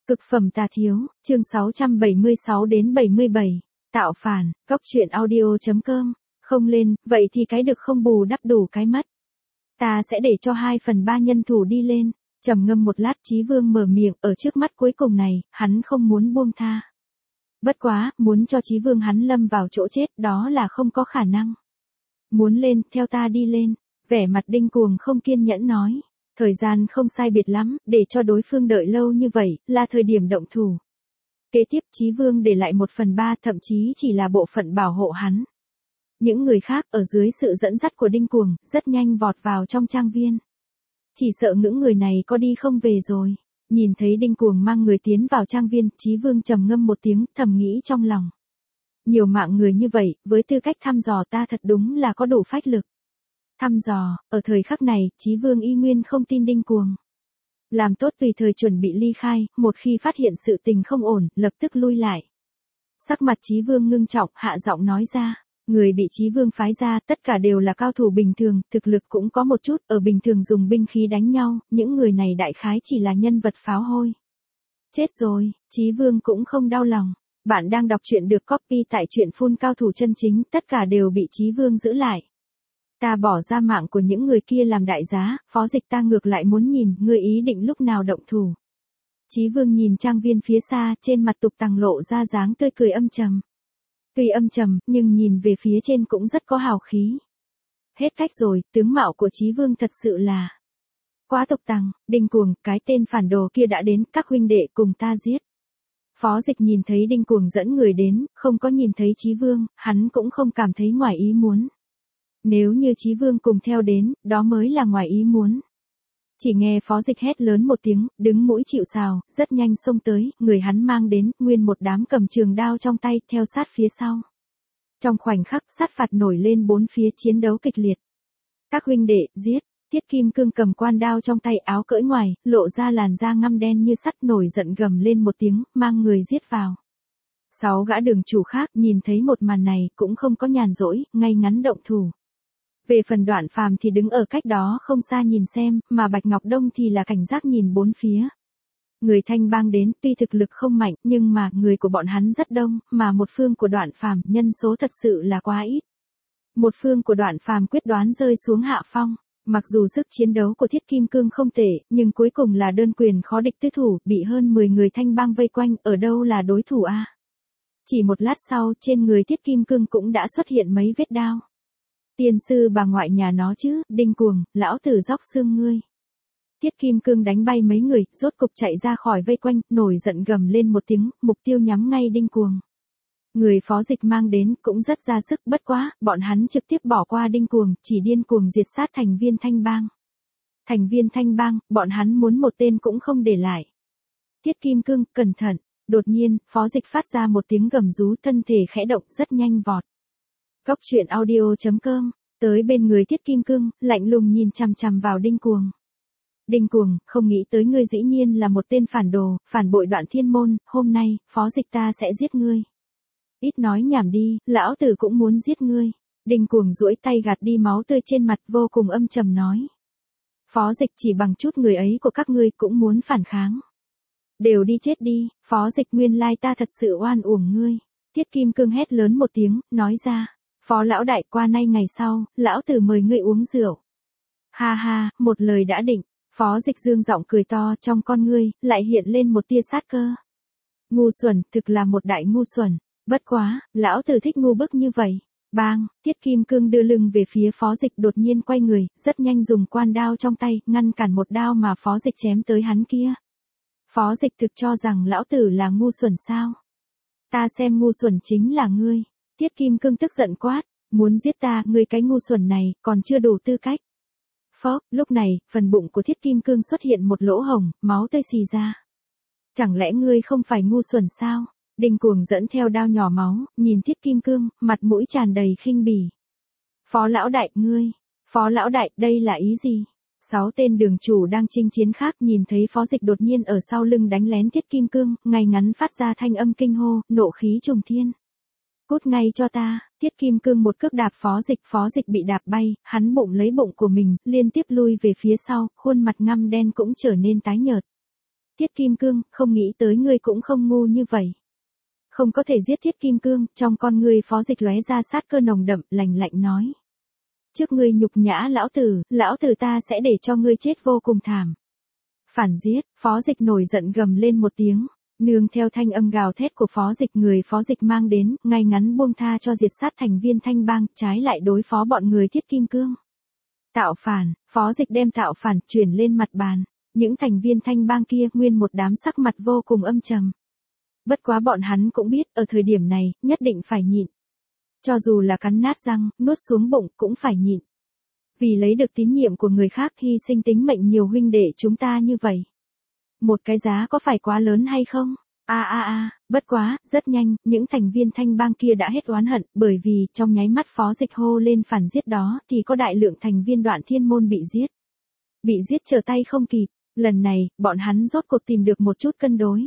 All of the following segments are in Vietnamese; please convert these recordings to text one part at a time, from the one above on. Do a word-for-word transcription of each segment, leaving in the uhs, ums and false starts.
Cực phẩm tà thiếu, chương sáu trăm bảy mươi sáu đến bảy mươi bảy. Tạo phản, góc truyện audio chấm com. Không lên, vậy thì cái được không bù đắp đủ cái mất. Ta sẽ để cho hai phần ba nhân thủ đi lên. Trầm ngâm một lát, Chí Vương mở miệng, ở trước mắt cuối cùng này, hắn không muốn buông tha. Bất quá, muốn cho Chí Vương hắn lâm vào chỗ chết, đó là không có khả năng. Muốn lên, theo ta đi lên. Vẻ mặt Đinh Cuồng không kiên nhẫn nói. Thời gian không sai biệt lắm, để cho đối phương đợi lâu như vậy, là thời điểm động thủ. Kế tiếp Chí Vương để lại một phần ba, thậm chí chỉ là bộ phận bảo hộ hắn. Những người khác ở dưới sự dẫn dắt của Đinh Cuồng, rất nhanh vọt vào trong trang viên. Chỉ sợ những người này có đi không về rồi. Nhìn thấy Đinh Cuồng mang người tiến vào trang viên, Chí Vương trầm ngâm một tiếng, thầm nghĩ trong lòng. Nhiều mạng người như vậy, với tư cách thăm dò ta thật đúng là có đủ phách lực. Thăm dò, ở thời khắc này, Chí Vương y nguyên không tin Đinh Cuồng. Làm tốt tùy thời chuẩn bị ly khai, một khi phát hiện sự tình không ổn, lập tức lui lại. Sắc mặt Chí Vương ngưng trọng, hạ giọng nói ra, người bị Chí Vương phái ra, tất cả đều là cao thủ bình thường, thực lực cũng có một chút, ở bình thường dùng binh khí đánh nhau, những người này đại khái chỉ là nhân vật pháo hôi. Chết rồi, Chí Vương cũng không đau lòng. Bạn đang đọc truyện được copy tại truyện phun cao thủ chân chính, tất cả đều bị Chí Vương giữ lại. Ta bỏ ra mạng của những người kia làm đại giá, Phó Dịch ta ngược lại muốn nhìn, ngươi ý định lúc nào động thủ. Chí Vương nhìn trang viên phía xa, trên mặt Tục Tằng lộ ra dáng tươi cười âm trầm. Tuy âm trầm, nhưng nhìn về phía trên cũng rất có hào khí. Hết cách rồi, tướng mạo của Chí Vương thật sự là quá Tục Tằng. Đinh Cuồng, cái tên phản đồ kia đã đến, các huynh đệ cùng ta giết. Phó Dịch nhìn thấy Đinh Cuồng dẫn người đến, không có nhìn thấy Chí Vương, hắn cũng không cảm thấy ngoài ý muốn. Nếu như Chí Vương cùng theo đến, đó mới là ngoài ý muốn. Chỉ nghe Phó Dịch hét lớn một tiếng, đứng mũi chịu sào, rất nhanh xông tới, người hắn mang đến, nguyên một đám cầm trường đao trong tay, theo sát phía sau. Trong khoảnh khắc, sát phạt nổi lên bốn phía, chiến đấu kịch liệt. Các huynh đệ, giết. Thiết Kim Cương cầm quan đao trong tay, áo cởi ngoài, lộ ra làn da ngăm đen như sắt, nổi giận gầm lên một tiếng, mang người giết vào. Sáu gã đường chủ khác, nhìn thấy một màn này, cũng không có nhàn rỗi, ngay ngắn động thủ. Về phần Đoạn Phàm thì đứng ở cách đó không xa nhìn xem, mà Bạch Ngọc Đông thì là cảnh giác nhìn bốn phía. Người Thanh Bang đến, tuy thực lực không mạnh, nhưng mà người của bọn hắn rất đông, mà một phương của Đoạn Phàm, nhân số thật sự là quá ít. Một phương của Đoạn Phàm quyết đoán rơi xuống hạ phong. Mặc dù sức chiến đấu của Thiết Kim Cương không tệ, nhưng cuối cùng là đơn quyền khó địch tứ thủ, bị hơn mười người Thanh Bang vây quanh, ở đâu là đối thủ a? Chỉ một lát sau, trên người Thiết Kim Cương cũng đã xuất hiện mấy vết đao. Tiên sư bà ngoại nhà nó chứ, Đinh Cuồng, lão tử róc xương ngươi. Thiết Kim Cương đánh bay mấy người, rốt cục chạy ra khỏi vây quanh, nổi giận gầm lên một tiếng, mục tiêu nhắm ngay Đinh Cuồng. Người Phó Dịch mang đến cũng rất ra sức, bất quá, bọn hắn trực tiếp bỏ qua Đinh Cuồng, chỉ điên cuồng diệt sát thành viên Thanh Bang. Thành viên Thanh Bang, bọn hắn muốn một tên cũng không để lại. Thiết Kim Cương, cẩn thận. Đột nhiên, Phó Dịch phát ra một tiếng gầm rú, thân thể khẽ động, rất nhanh vọt. Góc truyện audio chấm com, tới bên người Thiết Kim Cương, lạnh lùng nhìn chằm chằm vào Đinh Cuồng. Đinh Cuồng, không nghĩ tới ngươi dĩ nhiên là một tên phản đồ, phản bội Đoạn Thiên môn, hôm nay, Phó Dịch ta sẽ giết ngươi. Ít nói nhảm đi, lão tử cũng muốn giết ngươi. Đinh Cuồng duỗi tay gạt đi máu tươi trên mặt, vô cùng âm trầm nói. Phó Dịch, chỉ bằng chút người ấy của các ngươi cũng muốn phản kháng. Đều đi chết đi, Phó Dịch, nguyên lai ta thật sự oan uổng ngươi. Thiết Kim Cương hét lớn một tiếng, nói ra. Phó lão đại, qua nay ngày sau, lão tử mời ngươi uống rượu. Ha ha, một lời đã định. Phó Dịch dương giọng cười to, trong con ngươi, lại hiện lên một tia sát cơ. Ngu xuẩn, thực là một đại ngu xuẩn. Bất quá, lão tử thích ngu bức như vậy. Bang, Thiết Kim Cương đưa lưng về phía Phó Dịch, đột nhiên quay người, rất nhanh dùng quan đao trong tay, ngăn cản một đao mà Phó Dịch chém tới hắn kia. Phó Dịch thực cho rằng lão tử là ngu xuẩn sao? Ta xem ngu xuẩn chính là ngươi. Thiết Kim Cương tức giận quát, muốn giết ta, ngươi cái ngu xuẩn này, còn chưa đủ tư cách. Phó, lúc này, phần bụng của Thiết Kim Cương xuất hiện một lỗ hổng, máu tươi xì ra. Chẳng lẽ ngươi không phải ngu xuẩn sao? Đinh Cuồng dẫn theo đao nhỏ máu, nhìn Thiết Kim Cương, mặt mũi tràn đầy khinh bỉ. Phó lão đại, ngươi, Phó lão đại, đây là ý gì? Sáu tên đường chủ đang chinh chiến khác nhìn thấy Phó Dịch đột nhiên ở sau lưng đánh lén Thiết Kim Cương, ngay ngắn phát ra thanh âm kinh hô, nộ khí trùng thiên. Cút ngay cho ta, Thiết Kim Cương một cước đạp Phó Dịch, Phó Dịch bị đạp bay, hắn bụng lấy bụng của mình, liên tiếp lui về phía sau, khuôn mặt ngăm đen cũng trở nên tái nhợt. Thiết Kim Cương, không nghĩ tới ngươi cũng không ngu như vậy. Không có thể giết Thiết Kim Cương, trong con ngươi Phó Dịch lóe ra sát cơ nồng đậm, lạnh lạnh nói. Trước ngươi nhục nhã lão tử, lão tử ta sẽ để cho ngươi chết vô cùng thảm. Phản giết, Phó Dịch nổi giận gầm lên một tiếng, nương theo thanh âm gào thét của Phó Dịch, người Phó Dịch mang đến, ngay ngắn buông tha cho diệt sát thành viên Thanh Bang, trái lại đối phó bọn người Thiết Kim Cương. Tạo phản, Phó Dịch đem tạo phản chuyển lên mặt bàn, những thành viên Thanh Bang kia nguyên một đám sắc mặt vô cùng âm trầm. Bất quá bọn hắn cũng biết, ở thời điểm này, nhất định phải nhịn. Cho dù là cắn nát răng, nuốt xuống bụng, cũng phải nhịn. Vì lấy được tín nhiệm của người khác hy sinh tính mệnh nhiều huynh đệ chúng ta như vậy. Một cái giá có phải quá lớn hay không? A a a, bất quá, rất nhanh, những thành viên Thanh Bang kia đã hết oán hận, bởi vì, trong nháy mắt Phó Dịch hô lên phản giết đó, thì có đại lượng thành viên Đoạn Thiên Môn bị giết. Bị giết trở tay không kịp, lần này, bọn hắn rốt cuộc tìm được một chút cân đối.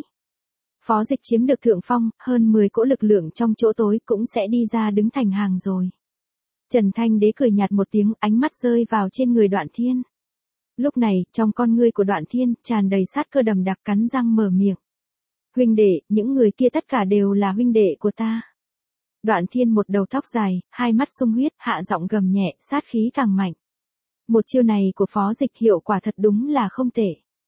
Phó Dịch chiếm được thượng phong, hơn mười cỗ lực lượng trong chỗ tối cũng sẽ đi ra đứng thành hàng rồi. Trần Thanh Đế cười nhạt một tiếng, ánh mắt rơi vào trên người Đoạn Thiên. Lúc này, trong con ngươi của Đoạn Thiên, tràn đầy sát cơ đầm đặc, cắn răng mở miệng. Huynh đệ, những người kia tất cả đều là huynh đệ của ta. Đoạn Thiên một đầu tóc dài, hai mắt sung huyết, hạ giọng gầm nhẹ, sát khí càng mạnh. Một chiêu này của Phó Dịch hiệu quả thật đúng là không tệ.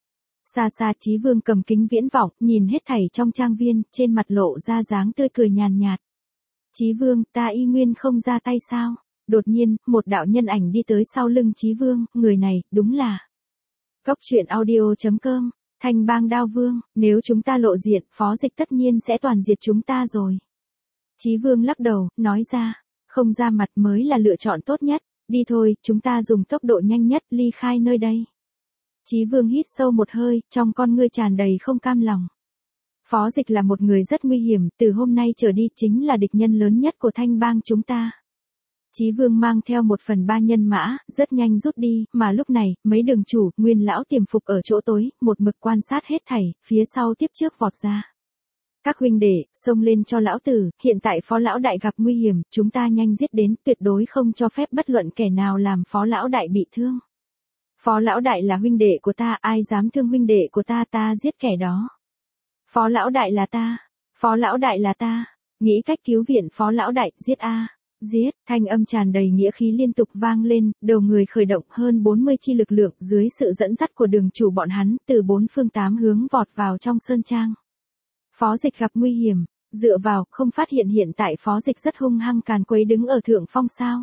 Xa xa Chí Vương cầm kính viễn vọng, nhìn hết thảy trong trang viên, trên mặt lộ ra dáng tươi cười nhàn nhạt. Chí Vương, ta y nguyên không ra tay sao? Đột nhiên, một đạo nhân ảnh đi tới sau lưng Chí Vương, người này, đúng là. Cốc truyện audio chấm com, Thanh Bang Đao Vương, nếu chúng ta lộ diện, Phó Dịch tất nhiên sẽ toàn diệt chúng ta rồi. Chí Vương lắc đầu, nói ra, không ra mặt mới là lựa chọn tốt nhất, đi thôi, chúng ta dùng tốc độ nhanh nhất ly khai nơi đây. Chí Vương hít sâu một hơi, trong con ngươi tràn đầy không cam lòng. Phó Dịch là một người rất nguy hiểm, từ hôm nay trở đi chính là địch nhân lớn nhất của Thanh Bang chúng ta. Chí Vương mang theo một phần ba nhân mã, rất nhanh rút đi, mà lúc này, mấy đường chủ, Nguyên lão tiềm phục ở chỗ tối, một mực quan sát hết thảy, phía sau tiếp trước vọt ra. Các huynh đệ, xông lên cho lão tử, hiện tại Phó lão đại gặp nguy hiểm, chúng ta nhanh giết đến, tuyệt đối không cho phép bất luận kẻ nào làm Phó lão đại bị thương. Phó lão đại là huynh đệ của ta, ai dám thương huynh đệ của ta, ta giết kẻ đó. Phó lão đại là ta, Phó lão đại là ta, nghĩ cách cứu viện Phó lão đại, giết a, giết, thanh âm tràn đầy nghĩa khí liên tục vang lên, đầu người khởi động hơn bốn mươi chi lực lượng, dưới sự dẫn dắt của đường chủ bọn hắn, từ bốn phương tám hướng vọt vào trong sơn trang. Phó Dịch gặp nguy hiểm, dựa vào, không phát hiện hiện tại Phó Dịch rất hung hăng càn quấy đứng ở thượng phong sao.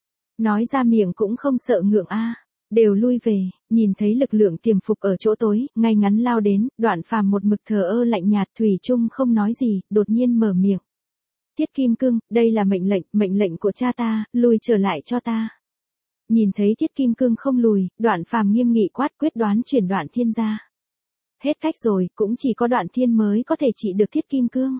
Nói ra miệng cũng không sợ ngượng a. Đều lui về, nhìn thấy lực lượng tiềm phục ở chỗ tối, ngay ngắn lao đến, Đoạn Phàm một mực thờ ơ lạnh nhạt, thủy chung không nói gì, đột nhiên mở miệng. Thiết Kim Cương, đây là mệnh lệnh, mệnh lệnh của cha ta, lùi trở lại cho ta. Nhìn thấy Thiết Kim Cương không lùi, Đoạn Phàm nghiêm nghị quát, quyết đoán chuyển Đoạn Thiên ra. Hết cách rồi, cũng chỉ có Đoạn Thiên mới có thể trị được Thiết Kim Cương.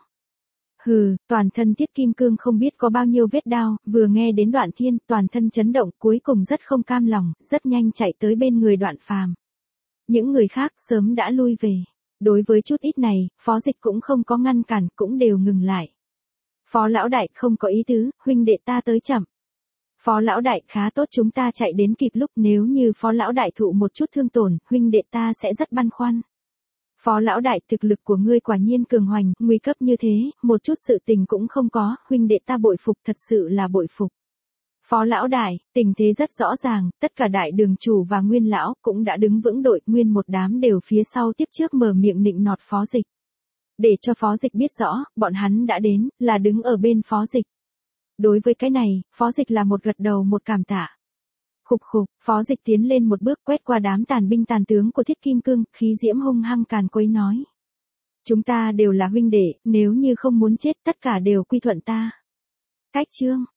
Hừ, toàn thân Thiết Kim Cương không biết có bao nhiêu vết đao, vừa nghe đến Đoạn Thiên, toàn thân chấn động, cuối cùng rất không cam lòng, rất nhanh chạy tới bên người Đoạn Phàm. Những người khác sớm đã lui về. Đối với chút ít này, Phó Dịch cũng không có ngăn cản, cũng đều ngừng lại. Phó lão đại không có ý tứ, huynh đệ ta tới chậm. Phó lão đại khá tốt, chúng ta chạy đến kịp lúc, nếu như Phó lão đại thụ một chút thương tổn, huynh đệ ta sẽ rất băn khoăn. Phó lão đại, thực lực của ngươi quả nhiên cường hoành, nguy cấp như thế, một chút sự tình cũng không có, huynh đệ ta bội phục, thật sự là bội phục. Phó lão đại, tình thế rất rõ ràng, tất cả đại đường chủ và Nguyên lão cũng đã đứng vững đội, nguyên một đám đều phía sau tiếp trước mở miệng nịnh nọt Phó Dịch. Để cho Phó Dịch biết rõ, bọn hắn đã đến, là đứng ở bên Phó Dịch. Đối với cái này, Phó Dịch là một gật đầu một cảm tạ. Khục khục, Phó Dịch tiến lên một bước, quét qua đám tàn binh tàn tướng của Thiết Kim Cương, khí diễm hung hăng càn quấy nói. Chúng ta đều là huynh đệ, nếu như không muốn chết, tất cả đều quy thuận ta. Cách chương,